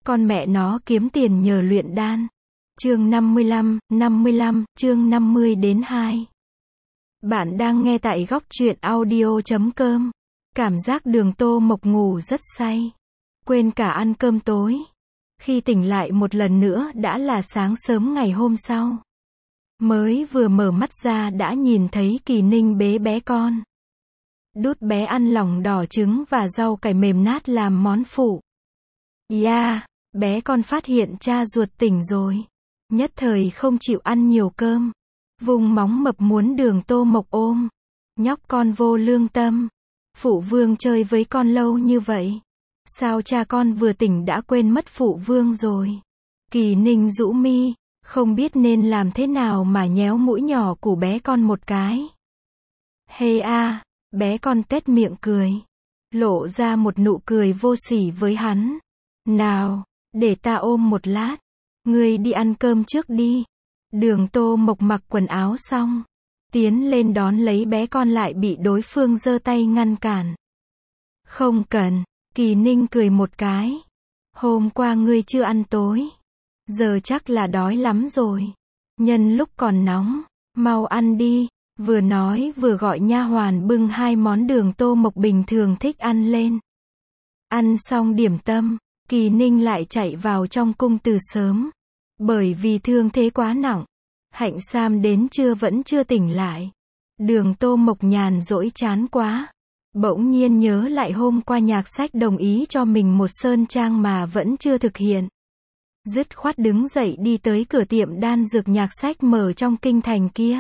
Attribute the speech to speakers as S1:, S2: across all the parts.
S1: Con mẹ nó kiếm tiền nhờ luyện đan. Chương 55, chương 50 đến 2. Bạn đang nghe tại góc truyện audio.com. Cảm giác Đường Tô Mộc ngủ rất say. Quên cả ăn cơm tối. Khi tỉnh lại một lần nữa đã là sáng sớm ngày hôm sau. Mới vừa mở mắt ra đã nhìn thấy Kỳ Ninh bế bé con. Đút bé ăn lòng đỏ trứng và rau cải mềm nát làm món phụ. Bé con phát hiện cha ruột tỉnh rồi. Nhất thời không chịu ăn nhiều cơm. Vùng móng mập muốn Đường Tô Mộc ôm. Nhóc con vô lương tâm. Phụ vương chơi với con lâu như vậy. Sao cha con vừa tỉnh đã quên mất phụ vương rồi. Kỳ Ninh rũ mi, không biết nên làm thế nào mà nhéo mũi nhỏ của bé con một cái. Bé con tuét miệng cười. Lộ ra một nụ cười vô sỉ với hắn. Nào, để ta ôm một lát. Ngươi đi ăn cơm trước đi. Đường Tô Mộc mặc quần áo xong. Tiến lên đón lấy bé con lại bị đối phương giơ tay ngăn cản. Không cần, Kỳ Ninh cười một cái. Hôm qua ngươi chưa ăn tối. Giờ chắc là đói lắm rồi. Nhân lúc còn nóng, mau ăn đi. Vừa nói vừa gọi nha hoàn bưng hai món Đường Tô Mộc bình thường thích ăn lên. Ăn xong điểm tâm, Kỳ Ninh lại chạy vào trong cung từ sớm. Bởi vì thương thế quá nặng, Hạnh Sam đến trưa vẫn chưa tỉnh lại. Đường Tô Mộc nhàn rỗi chán quá. Bỗng nhiên nhớ lại hôm qua Nhạc Sách đồng ý cho mình một sơn trang mà vẫn chưa thực hiện. Dứt khoát đứng dậy đi tới cửa tiệm đan dược Nhạc Sách mở trong kinh thành kia.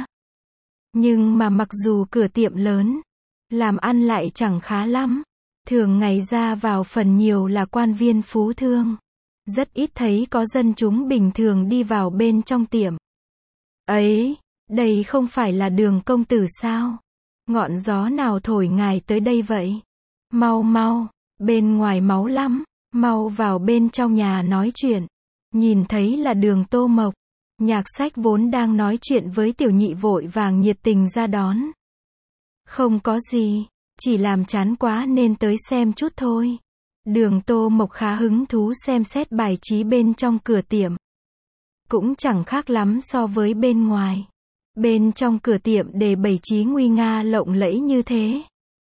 S1: Nhưng mà mặc dù cửa tiệm lớn, làm ăn lại chẳng khá lắm. Thường ngày ra vào phần nhiều là quan viên phú thương. Rất ít thấy có dân chúng bình thường đi vào bên trong tiệm. Ấy, đây không phải là Đường công tử sao? Ngọn gió nào thổi ngài tới đây vậy? Mau, bên ngoài máu lắm, mau vào bên trong nhà nói chuyện. Nhìn thấy là Đường Tô Mộc. Nhạc Sách vốn đang nói chuyện với tiểu nhị vội vàng nhiệt tình ra đón. Không có gì, chỉ làm chán quá nên tới xem chút thôi. Đường Tô Mộc khá hứng thú xem xét bài trí bên trong cửa tiệm. Cũng chẳng khác lắm so với bên ngoài. Bên trong cửa tiệm để bày trí nguy nga lộng lẫy như thế.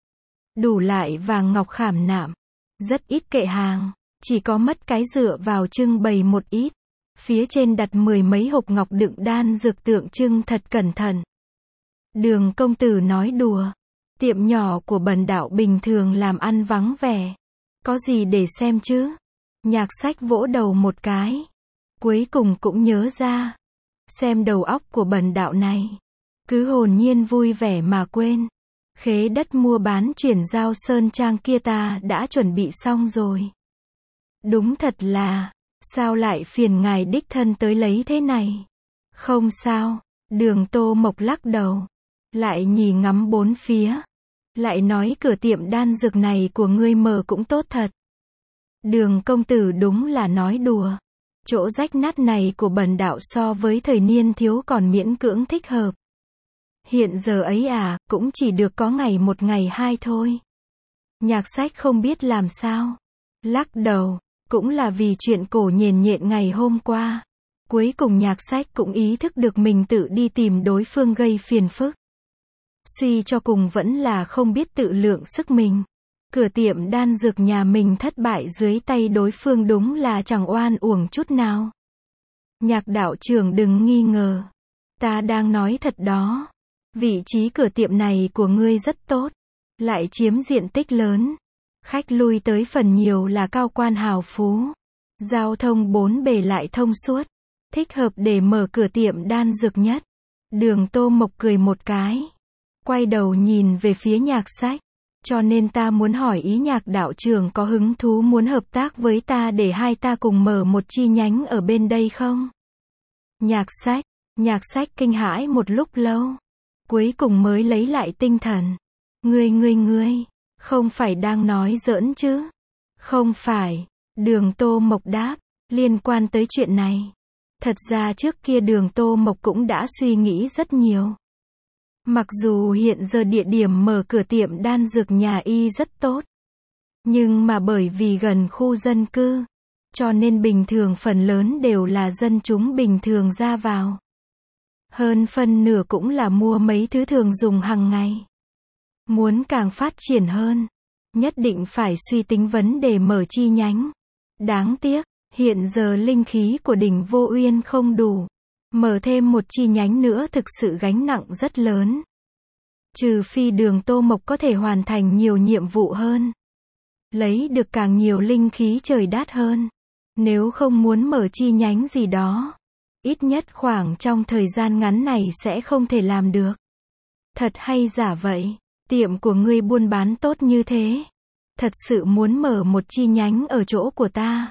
S1: Đủ lại vàng ngọc khảm nạm. Rất ít kệ hàng, chỉ có mất cái dựa vào trưng bày một ít. Phía trên đặt 10 mấy hộp ngọc đựng đan dược tượng trưng thật cẩn thận. Đường công tử nói đùa. Tiệm nhỏ của bần đạo bình thường làm ăn vắng vẻ. Có gì để xem chứ? Nhạc Sách vỗ đầu một cái. Cuối cùng cũng nhớ ra. Xem đầu óc của bần đạo này. Cứ hồn nhiên vui vẻ mà quên. Khế đất mua bán chuyển giao sơn trang kia ta đã chuẩn bị xong rồi. Đúng thật là, sao lại phiền ngài đích thân tới lấy thế này? Không sao, Đường Tô Mộc lắc đầu. Lại nhìn ngắm bốn phía. Lại nói cửa tiệm đan dược này của ngươi mở cũng tốt thật. Đường công tử đúng là nói đùa. Chỗ rách nát này của bần đạo so với thời niên thiếu còn miễn cưỡng thích hợp. Hiện giờ ấy cũng chỉ được có ngày một ngày hai thôi. Nhạc Sách không biết làm sao. Lắc đầu, cũng là vì chuyện cổ nhền nhện ngày hôm qua. Cuối cùng Nhạc Sách cũng ý thức được mình tự đi tìm đối phương gây phiền phức. Suy cho cùng vẫn là không biết tự lượng sức mình. Cửa tiệm đan dược nhà mình thất bại dưới tay đối phương đúng là chẳng oan uổng chút nào. Nhạc đạo trưởng đừng nghi ngờ. Ta đang nói thật đó. Vị trí cửa tiệm này của ngươi rất tốt. Lại chiếm diện tích lớn. Khách lui tới phần nhiều là cao quan hào phú. Giao thông bốn bề lại thông suốt. Thích hợp để mở cửa tiệm đan dược nhất. Đường Tô Mộc cười một cái. Quay đầu nhìn về phía Nhạc Sách. Cho nên ta muốn hỏi ý Nhạc đạo trưởng có hứng thú muốn hợp tác với ta để hai ta cùng mở một chi nhánh ở bên đây không? Nhạc Sách kinh hãi một lúc lâu. Cuối cùng mới lấy lại tinh thần. Ngươi, không phải đang nói giỡn chứ? Không phải, Đường Tô Mộc đáp, liên quan tới chuyện này. Thật ra trước kia Đường Tô Mộc cũng đã suy nghĩ rất nhiều. Mặc dù hiện giờ địa điểm mở cửa tiệm đan dược nhà y rất tốt. Nhưng mà bởi vì gần khu dân cư, cho nên bình thường phần lớn đều là dân chúng bình thường ra vào. Hơn phân nửa cũng là mua mấy thứ thường dùng hàng ngày. Muốn càng phát triển hơn, nhất định phải suy tính vấn đề mở chi nhánh. Đáng tiếc, hiện giờ linh khí của đỉnh Vô Uyên không đủ. Mở thêm một chi nhánh nữa thực sự gánh nặng rất lớn. Trừ phi Đường Tô Mộc có thể hoàn thành nhiều nhiệm vụ hơn. Lấy được càng nhiều linh khí trời đát hơn. Nếu không muốn mở chi nhánh gì đó, ít nhất khoảng trong thời gian ngắn này sẽ không thể làm được. Thật hay giả vậy? Tiệm của ngươi buôn bán tốt như thế. Thật sự muốn mở một chi nhánh ở chỗ của ta.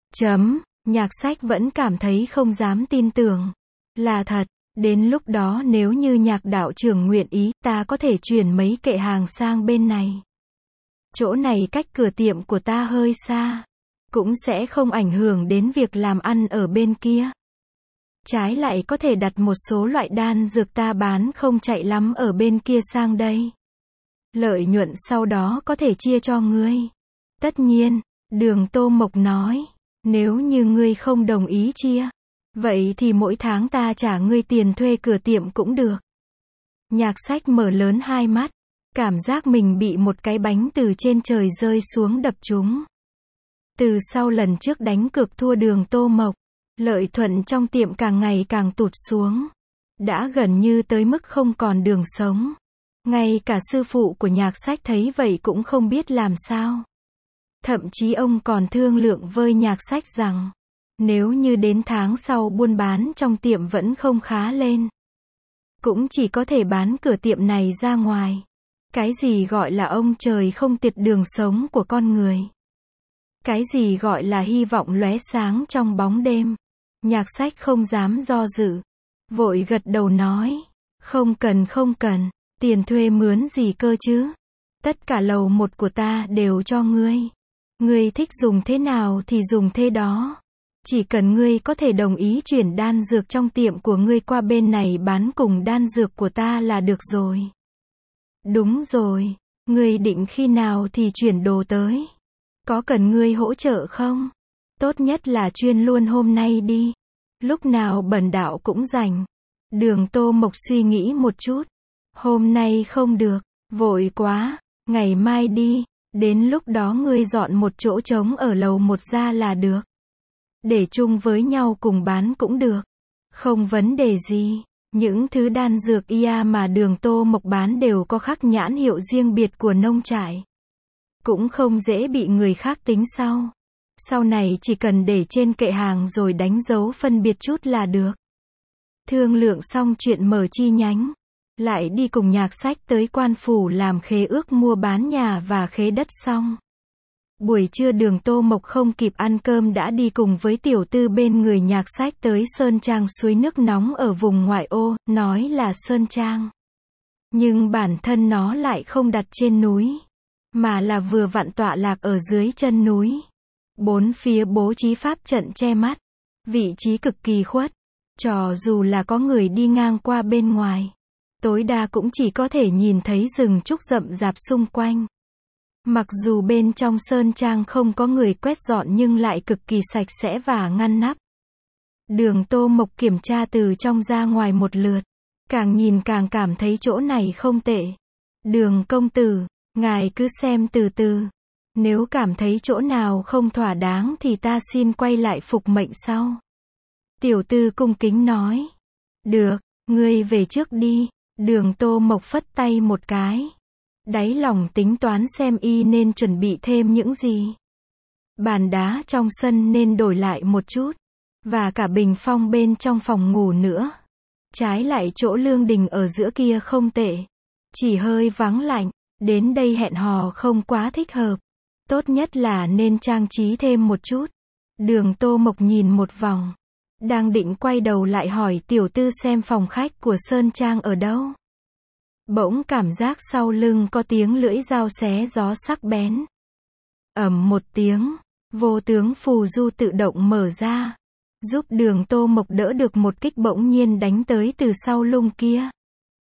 S1: Nhạc Sách vẫn cảm thấy không dám tin tưởng. Là thật, đến lúc đó nếu như Nhạc đạo trưởng nguyện ý, ta có thể chuyển mấy kệ hàng sang bên này. Chỗ này cách cửa tiệm của ta hơi xa, cũng sẽ không ảnh hưởng đến việc làm ăn ở bên kia. Trái lại có thể đặt một số loại đan dược ta bán không chạy lắm ở bên kia sang đây. Lợi nhuận sau đó có thể chia cho ngươi. Tất nhiên, Đường Tô Mộc nói, nếu như ngươi không đồng ý chia, vậy thì mỗi tháng ta trả ngươi tiền thuê cửa tiệm cũng được. Nhạc Sách mở lớn hai mắt, cảm giác mình bị một cái bánh từ trên trời rơi xuống đập trúng. Từ sau lần trước đánh cược thua Đường Tô Mộc, lợi nhuận trong tiệm càng ngày càng tụt xuống. Đã gần như tới mức không còn đường sống. Ngay cả sư phụ của Nhạc Sách thấy vậy cũng không biết làm sao. Thậm chí ông còn thương lượng với Nhạc Sách rằng, nếu như đến tháng sau buôn bán trong tiệm vẫn không khá lên, cũng chỉ có thể bán cửa tiệm này ra ngoài. Cái gì gọi là ông trời không tiệt đường sống của con người? Cái gì gọi là hy vọng lóe sáng trong bóng đêm? Nhạc Sách không dám do dự, vội gật đầu nói, không cần, tiền thuê mướn gì cơ chứ? Tất cả lầu một của ta đều cho ngươi. Ngươi thích dùng thế nào thì dùng thế đó. Chỉ cần ngươi có thể đồng ý chuyển đan dược trong tiệm của ngươi qua bên này bán cùng đan dược của ta là được rồi. Đúng rồi, ngươi định khi nào thì chuyển đồ tới? Có cần ngươi hỗ trợ không? Tốt nhất là chuyên luôn hôm nay đi. Lúc nào bần đạo cũng rảnh. Đường Tô Mộc suy nghĩ một chút. Hôm nay không được, vội quá, ngày mai đi. Đến lúc đó ngươi dọn một chỗ trống ở lầu một ra là được. Để chung với nhau cùng bán cũng được. Không vấn đề gì. Những thứ đan dược mà Đường Tô Mộc bán đều có khắc nhãn hiệu riêng biệt của nông trại. Cũng không dễ bị người khác tính sau. Sau này chỉ cần để trên kệ hàng rồi đánh dấu phân biệt chút là được. Thương lượng xong chuyện mở chi nhánh, lại đi cùng Nhạc Sách tới quan phủ làm khế ước mua bán nhà và khế đất xong. Buổi trưa Đường Tô Mộc không kịp ăn cơm đã đi cùng với tiểu tư bên người Nhạc Sách tới Sơn Trang suối nước nóng ở vùng ngoại ô, nói là Sơn Trang. Nhưng bản thân nó lại không đặt trên núi, mà là vừa vặn tọa lạc ở dưới chân núi. Bốn phía bố trí pháp trận che mắt, vị trí cực kỳ khuất, cho dù là có người đi ngang qua bên ngoài, tối đa cũng chỉ có thể nhìn thấy rừng trúc rậm rạp xung quanh. Mặc dù bên trong Sơn Trang không có người quét dọn nhưng lại cực kỳ sạch sẽ và ngăn nắp. Đường Tô Mộc kiểm tra từ trong ra ngoài một lượt, càng nhìn càng cảm thấy chỗ này không tệ. Đường công tử, ngài cứ xem từ từ. Nếu cảm thấy chỗ nào không thỏa đáng thì ta xin quay lại phục mệnh sau. Tiểu tư cung kính nói. Được, ngươi về trước đi. Đường Tô Mộc phất tay một cái. Đáy lòng tính toán xem nên chuẩn bị thêm những gì. Bàn đá trong sân nên đổi lại một chút. Và cả bình phong bên trong phòng ngủ nữa. Trái lại chỗ lương đình ở giữa kia không tệ. Chỉ hơi vắng lạnh. Đến đây hẹn hò không quá thích hợp. Tốt nhất là nên trang trí thêm một chút. Đường Tô Mộc nhìn một vòng. Đang định quay đầu lại hỏi tiểu tư xem phòng khách của Sơn Trang ở đâu. Bỗng cảm giác sau lưng có tiếng lưỡi dao xé gió sắc bén. Ầm một tiếng, vô tướng phù du tự động mở ra, giúp Đường Tô Mộc đỡ được một kích bỗng nhiên đánh tới từ sau lưng kia.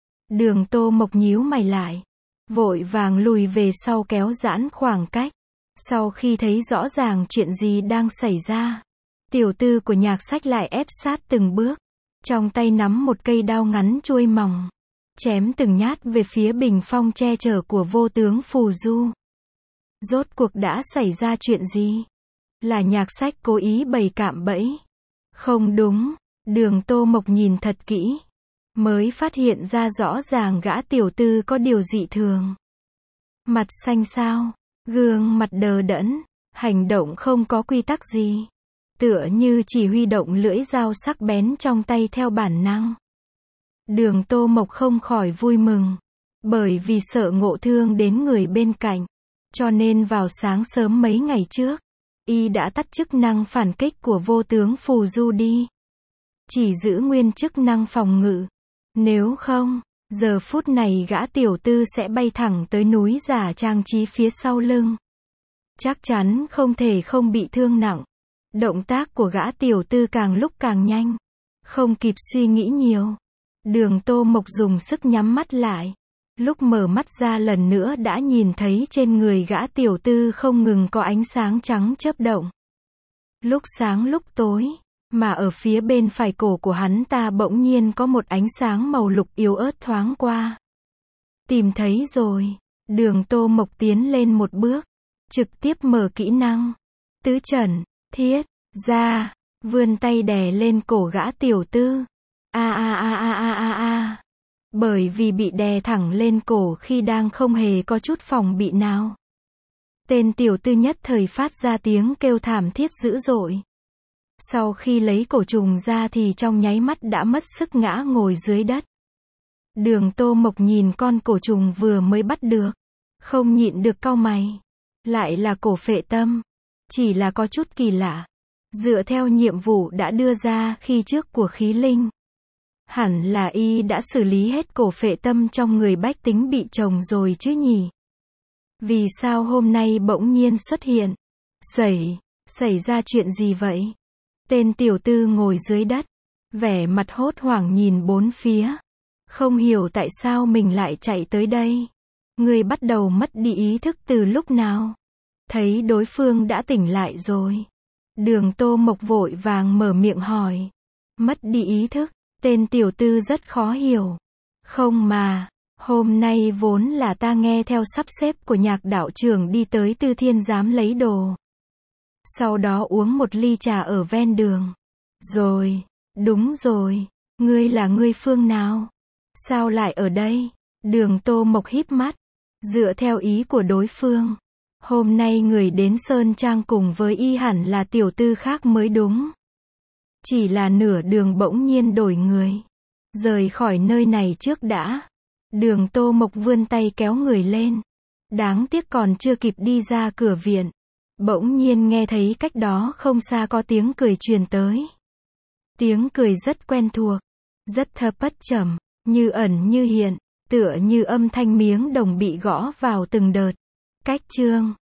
S1: Đường Tô Mộc nhíu mày lại, vội vàng lùi về sau kéo giãn khoảng cách. Sau khi thấy rõ ràng chuyện gì đang xảy ra, tiểu tư của Nhạc Sách lại ép sát từng bước, trong tay nắm một cây đao ngắn chuôi mỏng, chém từng nhát về phía bình phong che chở của vô tướng Phù Du. Rốt cuộc đã xảy ra chuyện gì? Là Nhạc Sách cố ý bày cạm bẫy? Không đúng, Đường Tô Mộc nhìn thật kỹ, mới phát hiện ra rõ ràng gã tiểu tư có điều dị thường. Mặt xanh xao, gương mặt đờ đẫn, hành động không có quy tắc gì. Tựa như chỉ huy động lưỡi dao sắc bén trong tay theo bản năng. Đường Tô Mộc không khỏi vui mừng, bởi vì sợ ngộ thương đến người bên cạnh, cho nên vào sáng sớm mấy ngày trước, y đã tắt chức năng phản kích của vô tướng Phù Du đi. Chỉ giữ nguyên chức năng phòng ngự. Nếu không, giờ phút này gã tiểu tư sẽ bay thẳng tới núi giả trang trí phía sau lưng. Chắc chắn không thể không bị thương nặng. Động tác của gã tiểu tư càng lúc càng nhanh. Không kịp suy nghĩ nhiều. Đường Tô Mộc dùng sức nhắm mắt lại. Lúc mở mắt ra lần nữa đã nhìn thấy trên người gã tiểu tư không ngừng có ánh sáng trắng chớp động. Lúc sáng lúc tối, mà ở phía bên phải cổ của hắn ta bỗng nhiên có một ánh sáng màu lục yếu ớt thoáng qua. Tìm thấy rồi. Đường Tô Mộc tiến lên một bước, trực tiếp mở kỹ năng tứ trần thiết ra, vươn tay đè lên cổ gã tiểu tư. Bởi vì bị đè thẳng lên cổ khi đang không hề có chút phòng bị nào. Tên tiểu tư nhất thời phát ra tiếng kêu thảm thiết dữ dội. Sau khi lấy cổ trùng ra thì trong nháy mắt đã mất sức ngã ngồi dưới đất. Đường Tô Mộc nhìn con cổ trùng vừa mới bắt được, không nhịn được cau mày. Lại là cổ phệ tâm. Chỉ là có chút kỳ lạ. Dựa theo nhiệm vụ đã đưa ra khi trước của khí linh, hẳn là y đã xử lý hết cổ phệ tâm trong người bách tính bị trồng rồi chứ nhỉ? Vì sao hôm nay bỗng nhiên xuất hiện? Xảy ra chuyện gì vậy? Tên tiểu tư ngồi dưới đất, vẻ mặt hốt hoảng nhìn bốn phía. Không hiểu tại sao mình lại chạy tới đây. Người bắt đầu mất đi ý thức từ lúc nào? Thấy đối phương đã tỉnh lại rồi. Đường Tô Mộc vội vàng mở miệng hỏi. Mất đi ý thức, tên tiểu tư rất khó hiểu. Không mà, hôm nay vốn là ta nghe theo sắp xếp của Nhạc đạo trưởng đi tới Tư Thiên Giám lấy đồ. Sau đó uống một ly trà ở ven đường. Rồi, đúng rồi, ngươi là ngươi phương nào? Sao lại ở đây? Đường Tô Mộc híp mắt. Dựa theo ý của đối phương, hôm nay người đến Sơn Trang cùng với y hẳn là tiểu tư khác mới đúng. Chỉ là nửa đường bỗng nhiên đổi người. Rời khỏi nơi này trước đã. Đường Tô Mộc vươn tay kéo người lên. Đáng tiếc còn chưa kịp đi ra cửa viện, bỗng nhiên nghe thấy cách đó không xa có tiếng cười truyền tới. Tiếng cười rất quen thuộc, rất thấp bất trầm, như ẩn như hiện, tựa như âm thanh miếng đồng bị gõ vào từng đợt. Cách chương